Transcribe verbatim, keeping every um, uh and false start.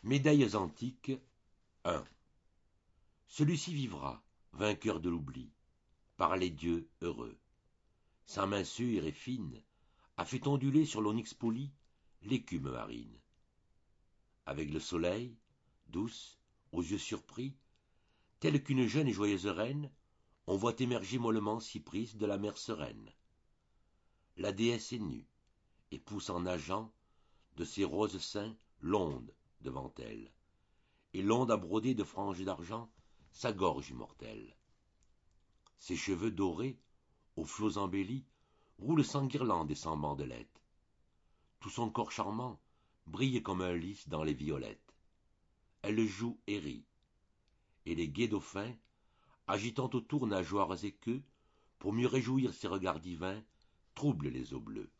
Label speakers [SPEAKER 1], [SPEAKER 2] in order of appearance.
[SPEAKER 1] Médailles antiques. un. Celui-ci vivra, vainqueur de l'oubli, par les dieux heureux. Sa main sûre et fine a fait onduler sur l'onyx poli l'écume marine. Avec le soleil, douce, aux yeux surpris, telle qu'une jeune et joyeuse reine, on voit émerger mollement Cypris de la mer sereine. La déesse est nue, et pousse en nageant de ses roses seins l'onde devant elle, et l'onde a brodé de franges d'argent sa gorge immortelle. Ses cheveux dorés, aux flots embellis, roulent sans guirlande et sans bandelettes. Tout son corps charmant brille comme un lys dans les violettes. Elle joue et rit, et les gais dauphins, agitant autour nageoires et queues, pour mieux réjouir ses regards divins, troublent les eaux bleues.